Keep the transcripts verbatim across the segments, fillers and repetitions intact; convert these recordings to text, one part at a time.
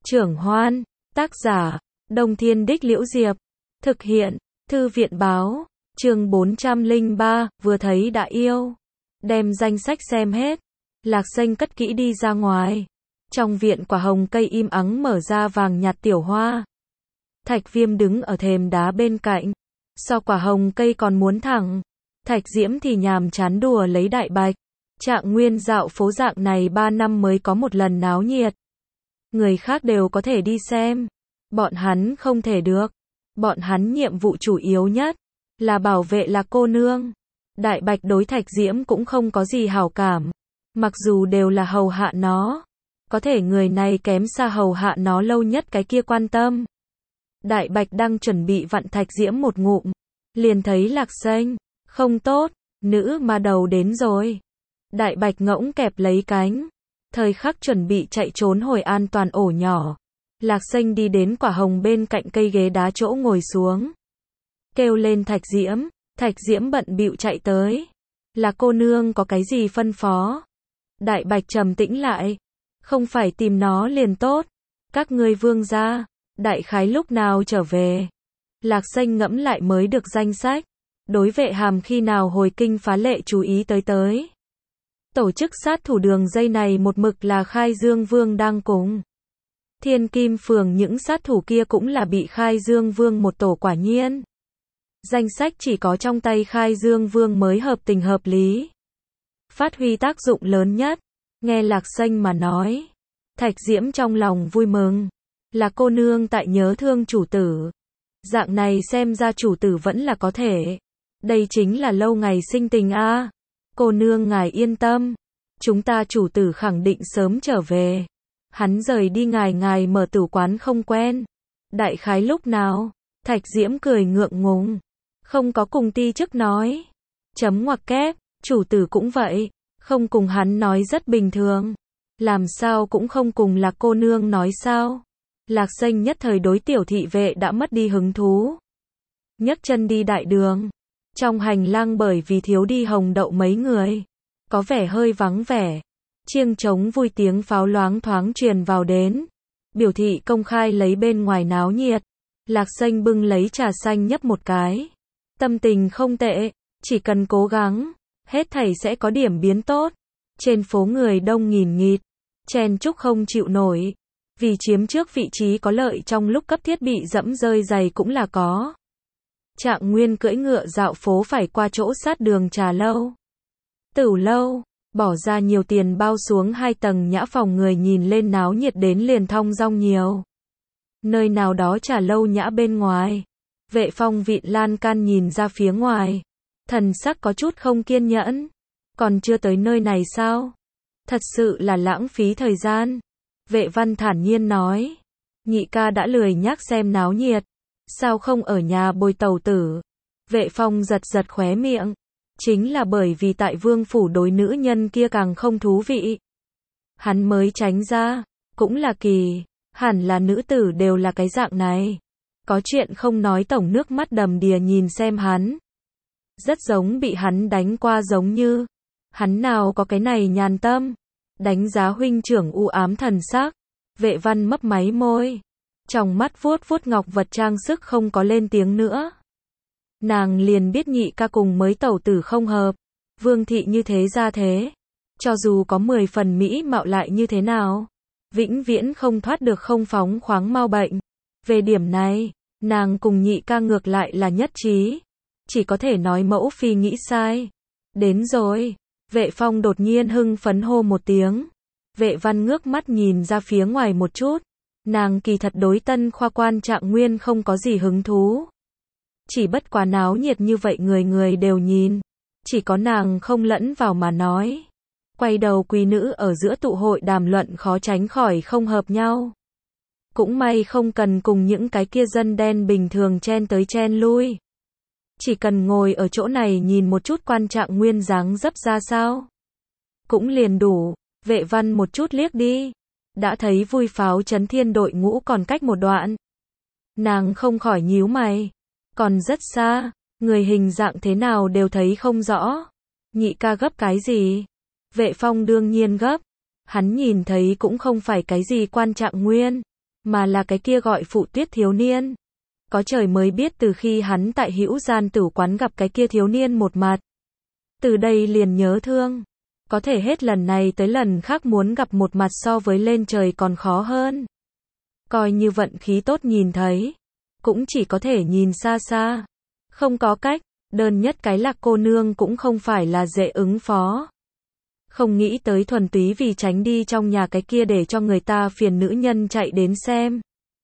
Trưởng Hoan, tác giả, Đông Thiên Đích Liễu Diệp, thực hiện, Thư viện Báo, chương bốn trăm lẻ ba, vừa thấy đã yêu. Đem danh sách xem hết, Lạc Xanh cất kỹ đi ra ngoài. Trong viện quả hồng cây im ắng mở ra vàng nhạt tiểu hoa. Thạch Viêm đứng ở thềm đá bên cạnh, so quả hồng cây còn muốn thẳng. Thạch Diễm thì nhàm chán đùa lấy Đại Bạch. Trạng Nguyên dạo phố dạng này ba năm mới có một lần náo nhiệt. Người khác đều có thể đi xem, bọn hắn không thể được. Bọn hắn nhiệm vụ chủ yếu nhất là bảo vệ Lạc cô nương. Đại Bạch đối Thạch Diễm cũng không có gì hảo cảm, mặc dù đều là hầu hạ nó, có thể người này kém xa hầu hạ nó lâu nhất cái kia quan tâm. Đại Bạch đang chuẩn bị vặn Thạch Diễm một ngụm, liền thấy Lạc Xanh, không tốt, nữ ma đầu đến rồi. Đại Bạch ngỗng kẹp lấy cánh, thời khắc chuẩn bị chạy trốn hồi an toàn ổ nhỏ. Lạc Xanh đi đến quả hồng bên cạnh cây ghế đá chỗ ngồi xuống, kêu lên Thạch Diễm. Thạch Diễm bận bịu chạy tới. Là cô nương có cái gì phân phó? Đại Bạch trầm tĩnh lại, không phải tìm nó liền tốt. Các ngươi vương gia, đại khái lúc nào trở về? Lạc Xanh ngẫm lại mới được danh sách. Đối Vệ Hàm khi nào hồi kinh phá lệ chú ý tới tới. Tổ chức sát thủ đường dây này một mực là Khai Dương Vương đang cùng. Thiên Kim Phường những sát thủ kia cũng là bị Khai Dương Vương một tổ quả nhiên. Danh sách chỉ có trong tay Khai Dương Vương mới hợp tình hợp lý, phát huy tác dụng lớn nhất. Nghe Lạc Xanh mà nói, Thạch Diễm trong lòng vui mừng. Là cô nương tại nhớ thương chủ tử. Dạng này xem ra chủ tử vẫn là có thể. Đây chính là lâu ngày sinh tình a. À. Cô nương ngài yên tâm, chúng ta chủ tử khẳng định sớm trở về. Hắn rời đi ngài ngài mở tử quán không quen. Đại khái lúc nào? Thạch Diễm cười ngượng ngùng, không có cùng ti chức nói. Chấm ngoặc kép, chủ tử cũng vậy, không cùng hắn nói rất bình thường. Làm sao cũng không cùng Lạc cô nương nói sao? Lạc Xanh nhất thời đối tiểu thị vệ đã mất đi hứng thú. Nhấc chân đi đại đường. Trong hành lang bởi vì thiếu đi hồng đậu mấy người, có vẻ hơi vắng vẻ. Chiêng trống vui tiếng pháo loáng thoáng truyền vào đến, biểu thị công khai lấy bên ngoài náo nhiệt. Lạc Xanh bưng lấy trà xanh nhấp một cái. Tâm tình không tệ, chỉ cần cố gắng, hết thảy sẽ có điểm biến tốt. Trên phố người đông nghìn nghịt, chen chúc không chịu nổi. Vì chiếm trước vị trí có lợi trong lúc cấp thiết bị dẫm rơi giày cũng là có. Trạng Nguyên cưỡi ngựa dạo phố phải qua chỗ sát đường trà lâu, tửu lâu, bỏ ra nhiều tiền bao xuống hai tầng nhã phòng, người nhìn lên náo nhiệt đến liền thong dong nhiều. Nơi nào đó trà lâu nhã bên ngoài, Vệ Phong vịn lan can nhìn ra phía ngoài, thần sắc có chút không kiên nhẫn. Còn chưa tới nơi này sao? Thật sự là lãng phí thời gian. Vệ Văn thản nhiên nói, nhị ca đã lười nhác xem náo nhiệt, sao không ở nhà bồi tàu tử? Vệ Phong giật giật khóe miệng, chính là bởi vì tại vương phủ đối nữ nhân kia càng không thú vị, hắn mới tránh ra. Cũng là kỳ, hẳn là nữ tử đều là cái dạng này. Có chuyện không nói tổng nước mắt đầm đìa nhìn xem hắn, rất giống bị hắn đánh qua giống như. Hắn nào có cái này nhàn tâm. Đánh giá huynh trưởng u ám thần sắc, Vệ Văn mấp máy môi, trong mắt vuốt vuốt ngọc vật trang sức không có lên tiếng nữa. Nàng liền biết nhị ca cùng mới tẩu tử không hợp. Vương thị như thế ra thế, cho dù có mười phần mỹ mạo lại như thế nào, vĩnh viễn không thoát được không phóng khoáng mau bệnh. Về điểm này, nàng cùng nhị ca ngược lại là nhất trí, chỉ có thể nói mẫu phi nghĩ sai. Đến rồi. Vệ Phong đột nhiên hưng phấn hô một tiếng. Vệ Văn ngước mắt nhìn ra phía ngoài một chút. Nàng kỳ thật đối tân khoa quan Trạng Nguyên không có gì hứng thú. Chỉ bất quá náo nhiệt như vậy người người đều nhìn, chỉ có nàng không lẫn vào mà nói. Quay đầu quý nữ ở giữa tụ hội đàm luận khó tránh khỏi không hợp nhau. Cũng may không cần cùng những cái kia dân đen bình thường chen tới chen lui. Chỉ cần ngồi ở chỗ này nhìn một chút quan Trạng Nguyên dáng dấp ra sao, cũng liền đủ. Vệ Văn một chút liếc đi, đã thấy vui pháo chấn thiên đội ngũ còn cách một đoạn. Nàng không khỏi nhíu mày, còn rất xa, người hình dạng thế nào đều thấy không rõ. Nhị ca gấp cái gì? Vệ Phong đương nhiên gấp, hắn nhìn thấy cũng không phải cái gì quan Trạng Nguyên, mà là cái kia gọi Phụ Tuyết thiếu niên. Có trời mới biết từ khi hắn tại Hữu Gian Tử quán gặp cái kia thiếu niên một mặt. Từ đây liền nhớ thương. Có thể hết lần này tới lần khác muốn gặp một mặt so với lên trời còn khó hơn. Coi như vận khí tốt nhìn thấy. Cũng chỉ có thể nhìn xa xa. Không có cách, đơn nhất cái Lạc cô nương cũng không phải là dễ ứng phó. Không nghĩ tới thuần túy vì tránh đi trong nhà cái kia để cho người ta phiền nữ nhân chạy đến xem.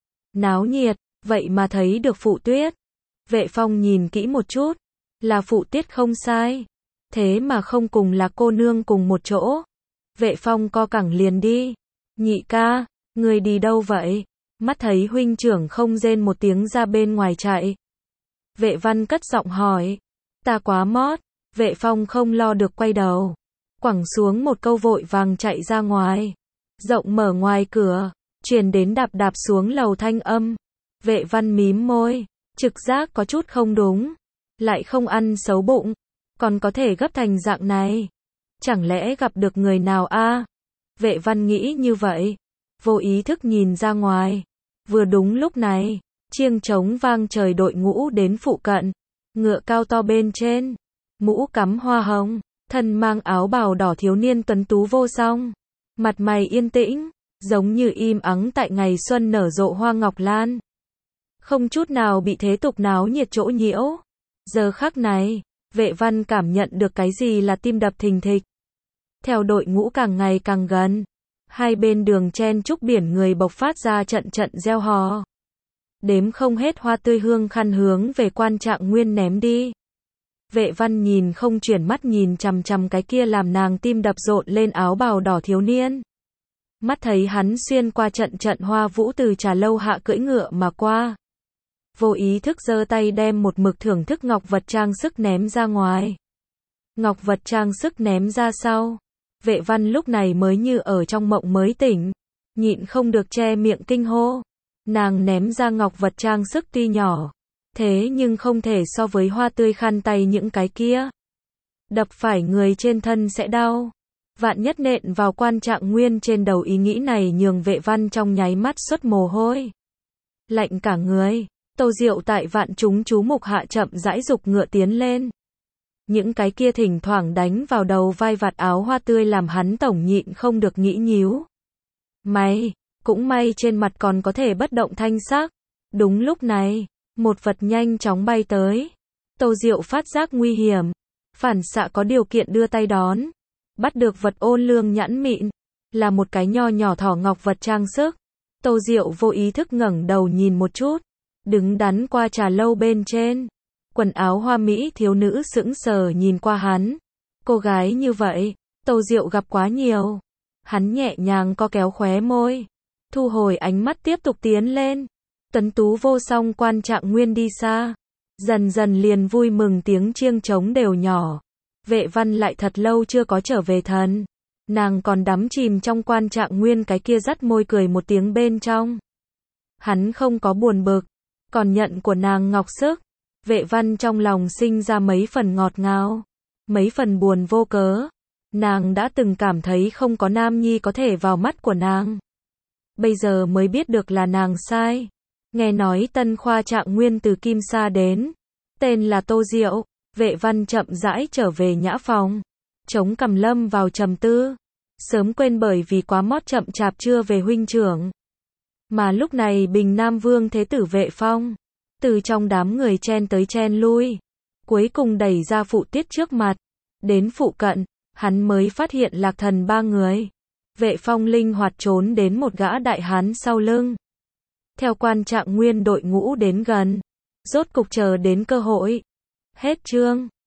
Náo nhiệt, vậy mà thấy được Phụ Tuyết. Vệ Phong nhìn kỹ một chút, là Phụ Tuyết không sai. Thế mà không cùng là cô nương cùng một chỗ. Vệ Phong co cẳng liền đi. Nhị ca, người đi đâu vậy? Mắt thấy huynh trưởng không rên một tiếng ra bên ngoài chạy. Vệ Văn cất giọng hỏi. Ta quá mót. Vệ Phong không lo được quay đầu. Quẳng xuống một câu vội vàng chạy ra ngoài. Rộng mở ngoài cửa, truyền đến đạp đạp xuống lầu thanh âm. Vệ Văn mím môi, trực giác có chút không đúng. Lại không ăn xấu bụng, còn có thể gấp thành dạng này. Chẳng lẽ gặp được người nào a? Vệ Văn nghĩ như vậy, vô ý thức nhìn ra ngoài. Vừa đúng lúc này, chiêng trống vang trời đội ngũ đến phụ cận. Ngựa cao to bên trên, mũ cắm hoa hồng, thân mang áo bào đỏ thiếu niên tuấn tú vô song. Mặt mày yên tĩnh, giống như im ắng tại ngày xuân nở rộ hoa ngọc lan. Không chút nào bị thế tục náo nhiệt chỗ nhiễu. Giờ khắc này, Vệ Văn cảm nhận được cái gì là tim đập thình thịch. Theo đội ngũ càng ngày càng gần, hai bên đường chen chúc biển người bộc phát ra trận trận reo hò. Đếm không hết hoa tươi hương khăn hướng về Quan Trạng Nguyên ném đi. Vệ Văn nhìn không chuyển mắt nhìn chằm chằm cái kia làm nàng tim đập rộn lên áo bào đỏ thiếu niên. Mắt thấy hắn xuyên qua trận trận hoa vũ từ trà lâu hạ cưỡi ngựa mà qua. Vô ý thức giơ tay đem một mực thưởng thức ngọc vật trang sức ném ra ngoài. Ngọc vật trang sức ném ra sau. Vệ Văn lúc này mới như ở trong mộng mới tỉnh. Nhịn không được che miệng kinh hô. Nàng ném ra ngọc vật trang sức tuy nhỏ. Thế nhưng không thể so với hoa tươi khăn tay những cái kia. Đập phải người trên thân sẽ đau. Vạn nhất nện vào Quan Trạng Nguyên trên đầu, ý nghĩ này nhường Vệ Văn trong nháy mắt xuất mồ hôi. Lạnh cả người. Tô Diệu tại vạn chúng chú mục hạ chậm rãi dục ngựa tiến lên. Những cái kia thỉnh thoảng đánh vào đầu vai vạt áo hoa tươi làm hắn tổng nhịn không được nghĩ nhíu. May, cũng may trên mặt còn có thể bất động thanh sắc. Đúng lúc này, một vật nhanh chóng bay tới. Tô Diệu phát giác nguy hiểm, phản xạ có điều kiện đưa tay đón. Bắt được vật ôn lương nhẵn mịn, là một cái nho nhỏ thỏ ngọc vật trang sức. Tô Diệu vô ý thức ngẩng đầu nhìn một chút. Đứng đắn qua trà lâu bên trên, quần áo hoa mỹ thiếu nữ sững sờ nhìn qua hắn. Cô gái như vậy, Tô Diệu gặp quá nhiều. Hắn nhẹ nhàng co kéo khóe môi, thu hồi ánh mắt tiếp tục tiến lên. Tuấn tú vô song Quan Trạng Nguyên đi xa, dần dần liền vui mừng tiếng chiêng trống đều nhỏ. Vệ Văn lại thật lâu chưa có trở về thần. Nàng còn đắm chìm trong Quan Trạng Nguyên cái kia dắt môi cười một tiếng bên trong. Hắn không có buồn bực, còn nhận của nàng ngọc sức. Vệ Văn trong lòng sinh ra mấy phần ngọt ngào, mấy phần buồn vô cớ. Nàng đã từng cảm thấy không có nam nhi có thể vào mắt của nàng. Bây giờ mới biết được là nàng sai. Nghe nói tân khoa Trạng Nguyên từ Kim Sa đến, tên là Tô Diệu. Vệ Văn chậm rãi trở về nhã phòng, chống cằm lâm vào trầm tư. Sớm quên bởi vì quá mót chậm chạp chưa về huynh trưởng. Mà lúc này Bình Nam Vương Thế tử Vệ Phong, từ trong đám người chen tới chen lui, cuối cùng đẩy ra Phụ Tiết trước mặt. Đến phụ cận, hắn mới phát hiện Lạc Thần ba người. Vệ Phong linh hoạt trốn đến một gã đại hán sau lưng. Theo Quan Trạng Nguyên đội ngũ đến gần, rốt cục chờ đến cơ hội. Hết chương.